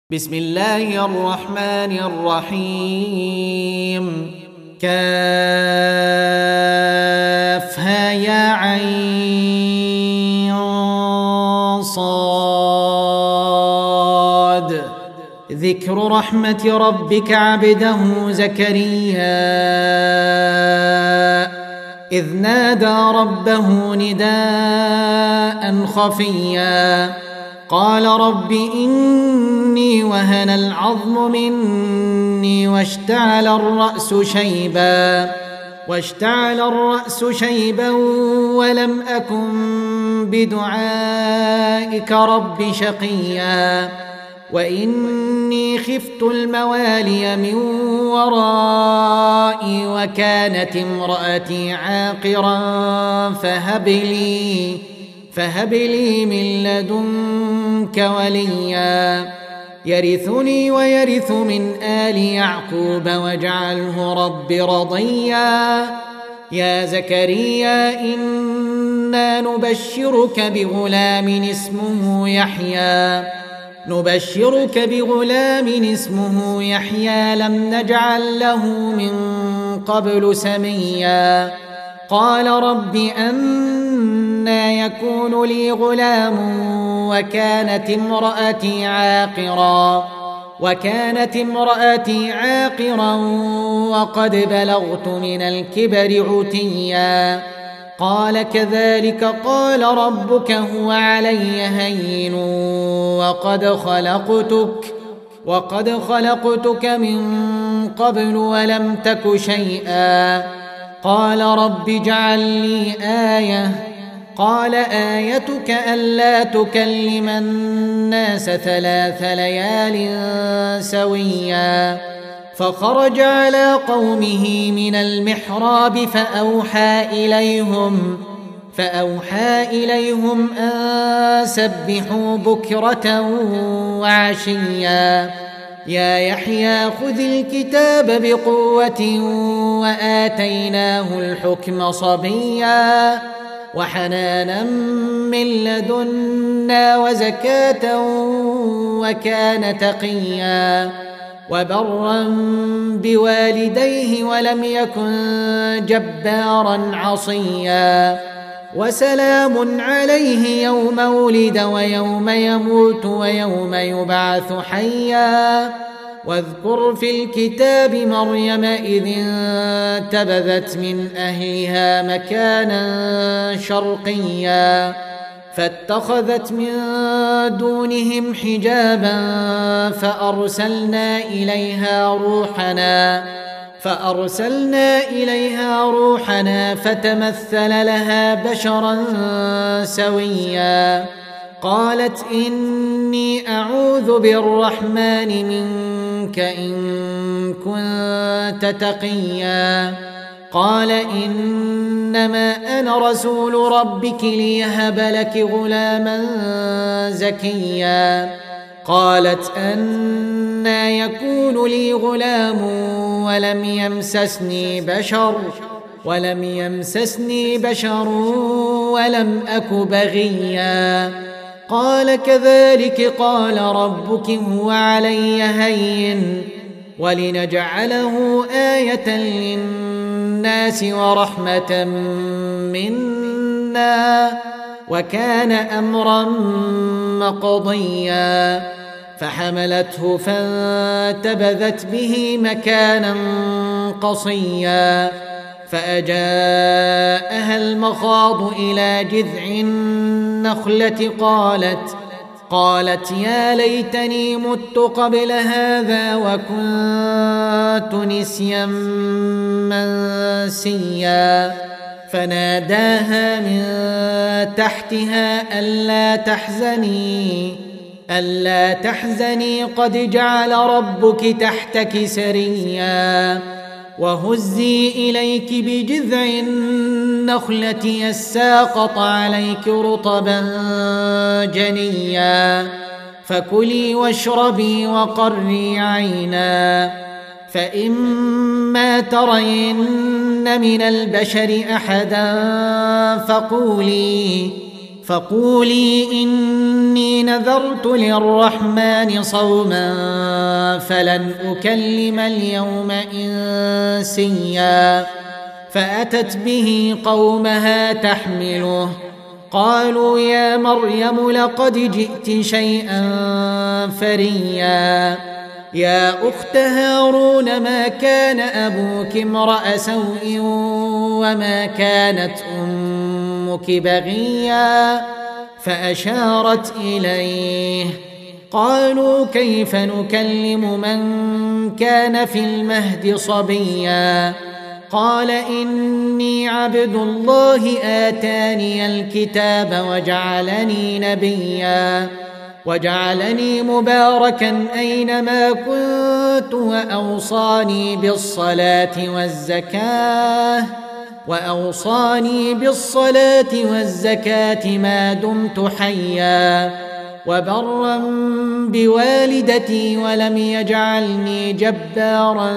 بسم الله الرحمن الرحيم كافها يا عين صاد ذكر رحمة ربك عبده زكريا إذ نادى ربه نداء خفيا قال رب إني وهن العظم مني واشتعل الرأس شيبا ولم أكن بدعائك رب شقيا وإني خفت الموالي من ورائي وكانت امرأتي عاقرا فهب لي من لدنك وليا يرثني ويرث من آل يعقوب واجعله رب رضيا يا زكريا إنا نبشرك بغلام اسمه يحيى لم نجعل له من قبل سميا قال رب أنى يكون لي غلام وكانت امرأتي عاقرا وقد بلغت من الكبر عتيا قال كذلك قال ربك هو علي هين وقد خلقتك من قبل ولم تك شيئا قال رب اجعل لي آية قال آيتك ألا تكلم الناس 3 ليال سويا فخرج على قومه من المحراب فأوحى إليهم أن سبحوا بكرة وعشيا يا يحيى خذ الكتاب بقوة وآتيناه الحكم صبيا وحنانا من لدنا وزكاة وكان تقيا وبرا بوالديه ولم يكن جبارا عصيا وسلام عليه يوم ولد ويوم يموت ويوم يبعث حيا واذكر في الكتاب مريم إذ انتبذت من أهلها مكانا شرقيا فاتخذت من دونهم حجابا فأرسلنا إليها روحنا فتمثل لها بشرا سويا قالت إني أعوذ بالرحمن منك إن كنت تقيا قال إنما أنا رسول ربك ليهب لك غلاما زكيا قالت أنى يكون لي غلام ولم يمسسني بشر ولم أك بغيا قال كذلك قال ربك هو علي هين ولنجعله آية للناس ورحمة منا وكان أمرا مقضيا فحملته فانتبذت به مكانا قصيا فأجاءها المخاض إلى جذع النخلة قالت يا ليتني مت قبل هذا وكنت نسيا منسيا فناداها من تحتها ألا تحزني قد جعل ربك تحتك سريا وهزي إليك بجذع النخلة يساقط عليك رطبا جنيا فكلي واشربي وقري عينا فإما ترين من البشر أحدا فقولي إني نذرت للرحمن صوما فلن أكلم اليوم إنسيا فأتت به قومها تحمله قالوا يا مريم لقد جئت شيئا فريا يا أخت هارون ما كان أبوك امرأ سوء وما كانت أمك بغيا فأشارت إليه قالوا كيف نكلم من كان في المهد صبيا قال إني عبد الله آتاني الكتاب وجعلني نبيا وجعلني مباركا أينما كنت وأوصاني بالصلاة والزكاة ما دمت حيا وبرا بوالدتي ولم يجعلني جبارا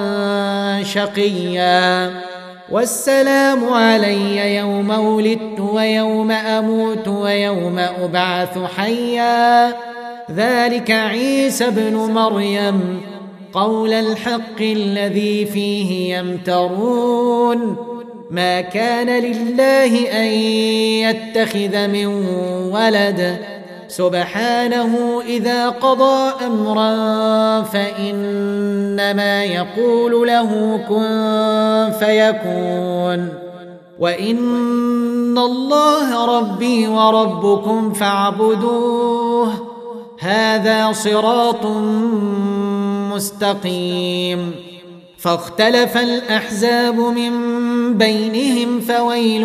شقيا والسلام علي يوم ولدت ويوم أموت ويوم أبعث حيا ذلك عيسى ابن مريم قول الحق الذي فيه يمترون ما كان لله أن يتخذ من ولد سبحانه إذا قضى أمرا فإنما يقول له كن فيكون وإن الله ربي وربكم فاعبدوه هذا صراط مستقيم فاختلف الأحزاب من بينهم فويل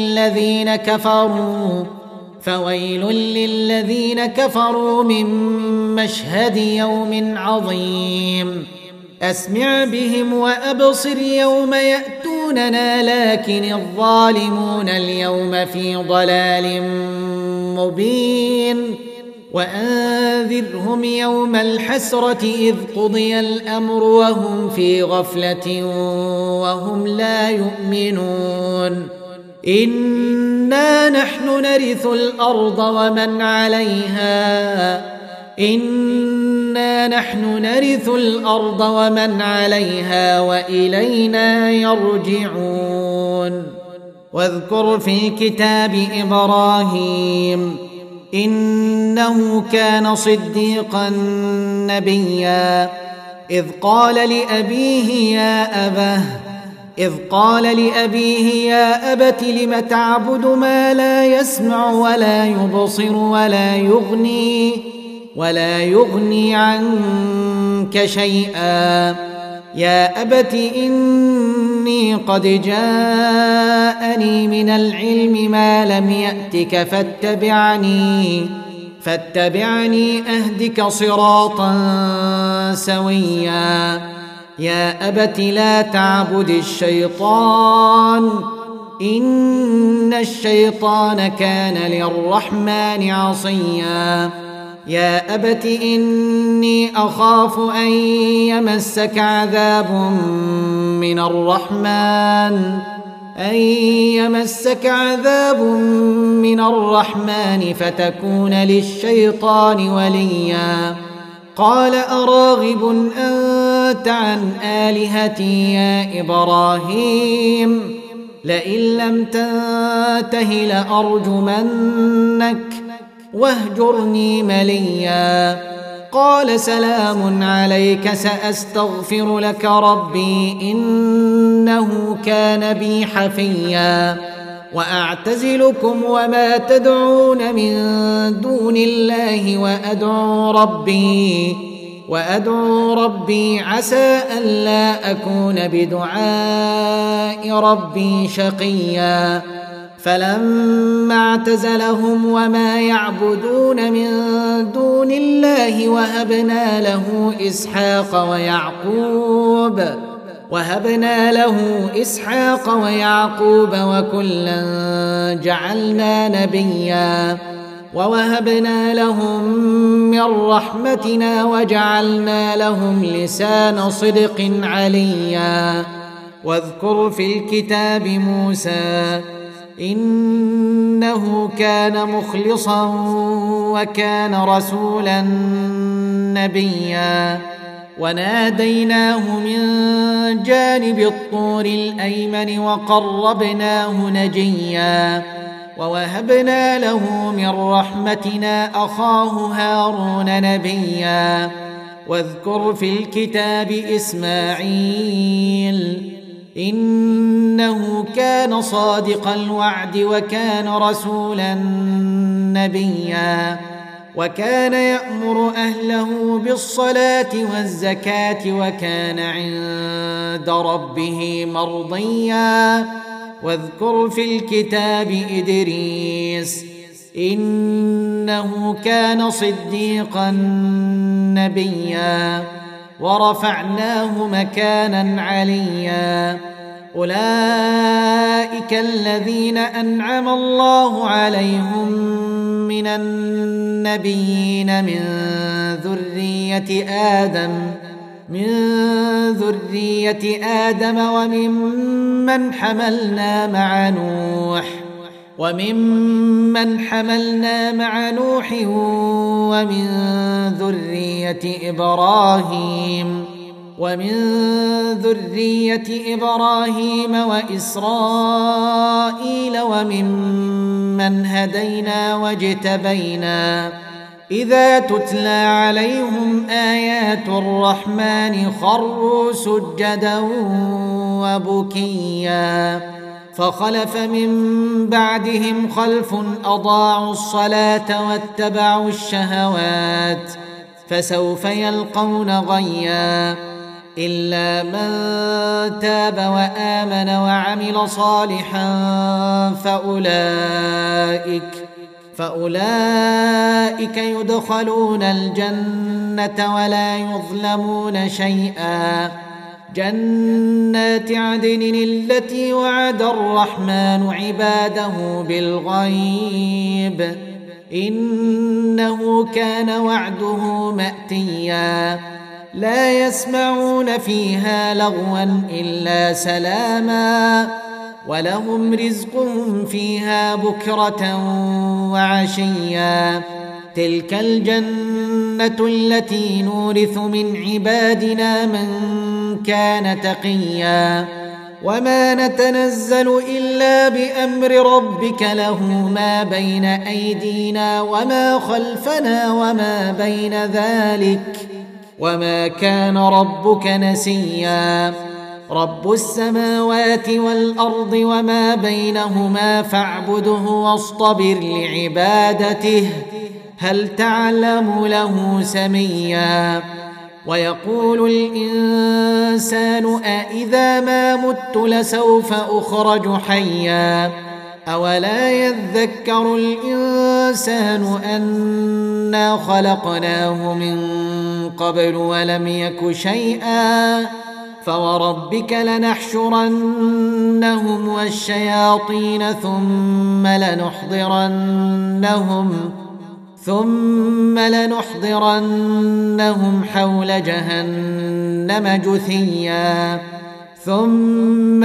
للذين كفروا من مشهد يوم عظيم أسمع بهم وأبصر يوم يأتوننا لكن الظالمون اليوم في ضلال مبين وأنذرهم يوم الحسرة إذ قضي الأمر وهم في غفلة وهم لا يؤمنون إنا نحن نرث الأرض ومن عليها وإلينا يرجعون واذكر في الكتاب إبراهيم إنه كان صديقا نبيا إذ قال لأبيه يا أبت لم تعبد ما لا يسمع ولا يبصر ولا يغني عنك شيئا يا أبت إني قد جاءني من العلم ما لم يأتك فاتبعني أهدك صراطا سويا يا أبت لا تعبد الشيطان إن الشيطان كان للرحمن عصيا يا أبت إني أخاف أن يمسك عذاب من الرحمن فتكون للشيطان وليا قال أراغب أنت عن آلهتي يا إبراهيم لئن لم تنته لأرجمنك واهجرني مليا قال سلام عليك سأستغفر لك ربي إنه كان بي حفيا وأعتزلكم وما تدعون من دون الله وأدعو ربي عسى ألا أكون بدعاء ربي شقيا فلما اعتزلهم وما يعبدون من دون الله وهبنا له إسحاق ويعقوب وكلا جعلنا نبيا ووهبنا لهم من رحمتنا وجعلنا لهم لسان صدق عليا واذكر في الكتاب موسى إنه كان مخلصا وكان رسولا نبيا وناديناه من جانب الطور الأيمن وقربناه نجيا ووهبنا له من رحمتنا أخاه هارون نبيا واذكر في الكتاب إسماعيل إنه كان صادق الوعد وكان رسولا نبيا وكان يأمر أهله بالصلاة والزكاة وكان عند ربه مرضيا واذكر في الكتاب إدريس إنه كان صديقا نبيا ورفعناه مكانا عليا أولئك الذين أنعم الله عليهم من النبيين من ذرية آدم وممن حملنا مع نوح ومن ذرية إبراهيم وإسرائيل وممن هدينا واجتبينا إذا تتلى عليهم آيات الرحمن خروا سجدا وبكيا فخلف من بعدهم خلف أضاعوا الصلاة واتبعوا الشهوات فسوف يلقون غيا إلا من تاب وآمن وعمل صالحا فأولئك يدخلون الجنة ولا يظلمون شيئا جنات عدن التي وعد الرحمن عباده بالغيب إنه كان وعده مأتيا لا يسمعون فيها لغوا إلا سلاما ولهم رزقهم فيها بكرة وعشيا تلك الجنة التي نورث من عبادنا من كان تقيا وما نتنزل إلا بأمر ربك له ما بين أيدينا وما خلفنا وما بين ذلك وما كان ربك نسيا رب السماوات والأرض وما بينهما فاعبده واصطبر لعبادته هل تعلم له سميا ويقول الإنسان أإذا ما مت لسوف أخرج حيا أولا يذكر الإنسان أنا خلقناه من قبل ولم يك شيئا فوربك لنحشرنهم والشياطين ثم لنحضرنهم حول جهنم جثيا ثم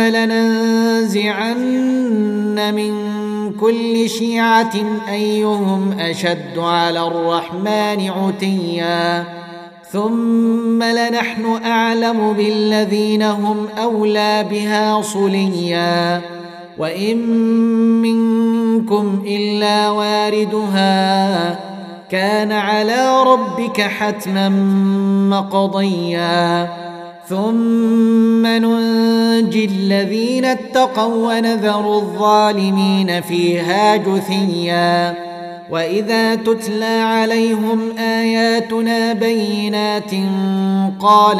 لننزعن من كل شيعة أيهم أشد على الرحمن عتيا ثم لنحن أعلم بالذين هم أولى بها صليا وإن منكم إلا واردها كان على ربك حتما مقضيا ثم ننجي الذين اتقوا ونذر الظالمين فيها جثيا وإذا تتلى عليهم آياتنا بينات قال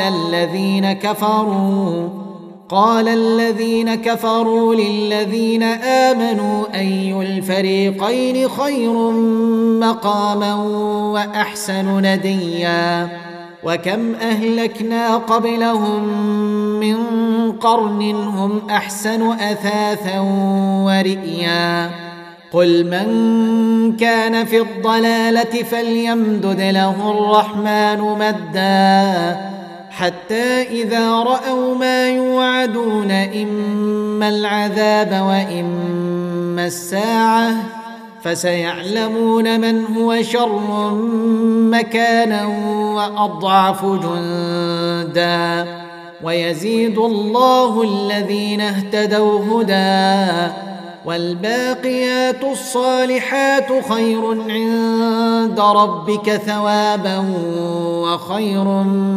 الذين كفروا للذين آمنوا أي الفريقين خير مقاما وأحسن نديا وكم أهلكنا قبلهم من قرن هم أحسن أثاثا ورئيا قل من كان في الضلالة فليمدد له الرحمن مدا حتى إذا رأوا ما يوعدون إما العذاب وإما ما الساعة فسيعلمون من هو شر مكانا وأضعف جندا ويزيد الله الذين اهتدوا هدى والباقيات الصالحات خير عند ربك ثوابا وخير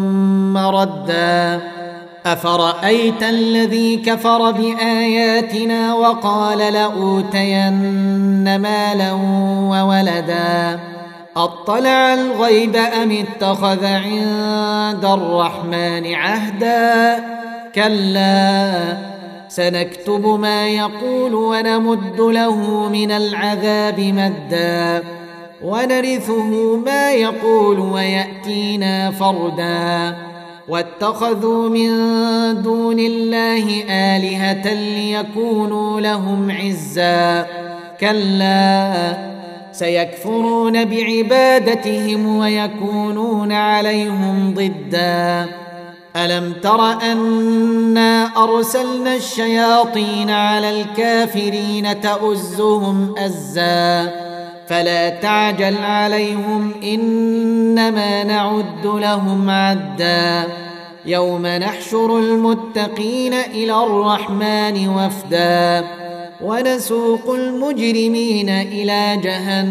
مردا أفرأيت الذي كفر بآياتنا وقال لأوتين مالا وولدا أطلع الغيب أم اتخذ عند الرحمن عهدا كلا سنكتب ما يقول ونمد له من العذاب مدا ونرثه ما يقول ويأتينا فردا واتخذوا من دون الله آلهة ليكونوا لهم عزا كلا سيكفرون بعبادتهم ويكونون عليهم ضدا ألم تر أنا أرسلنا الشياطين على الكافرين تؤزهم أزا فلا تعجل عليهم إنما نعد لهم عدا يوم نحشر المتقين إلى الرحمن وفدا ونسوق المجرمين إلى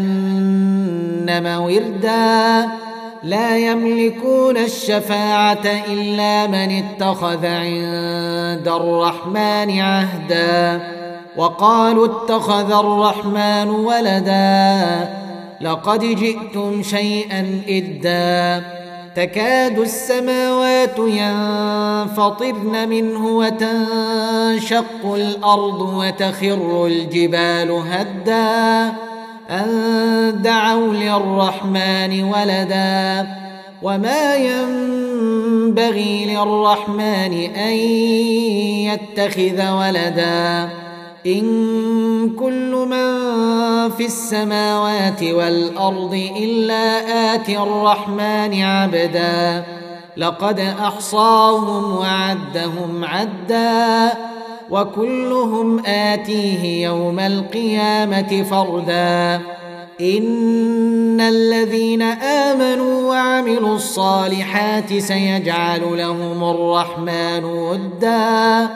جهنم وردا لا يملكون الشفاعة إلا من اتخذ عند الرحمن عهدا وقالوا اتخذ الرحمن ولدا لقد جئتم شيئا إدا تكاد السماوات ينفطرن منه وتنشق الأرض وتخر الجبال هدا أن دعوا للرحمن ولدا وما ينبغي للرحمن أن يتخذ ولدا إن كل من في السماوات والأرض إلا آتي الرحمن عبدا لقد أحصاهم وعدهم عدا وكلهم آتيه يوم القيامة فردا إن الذين آمنوا وعملوا الصالحات سيجعل لهم الرحمن ودا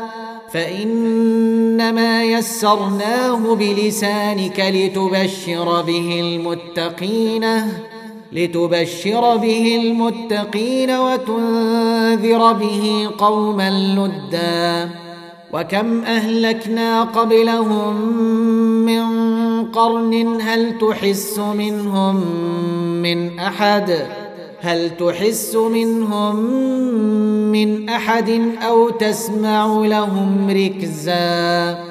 فإنما يسرناه بلسانك لتبشر به المتقين وتنذر به قوما لدا وكم أهلكنا قبلهم من قرن هل تحس منهم من أحد أو تسمع لهم ركزا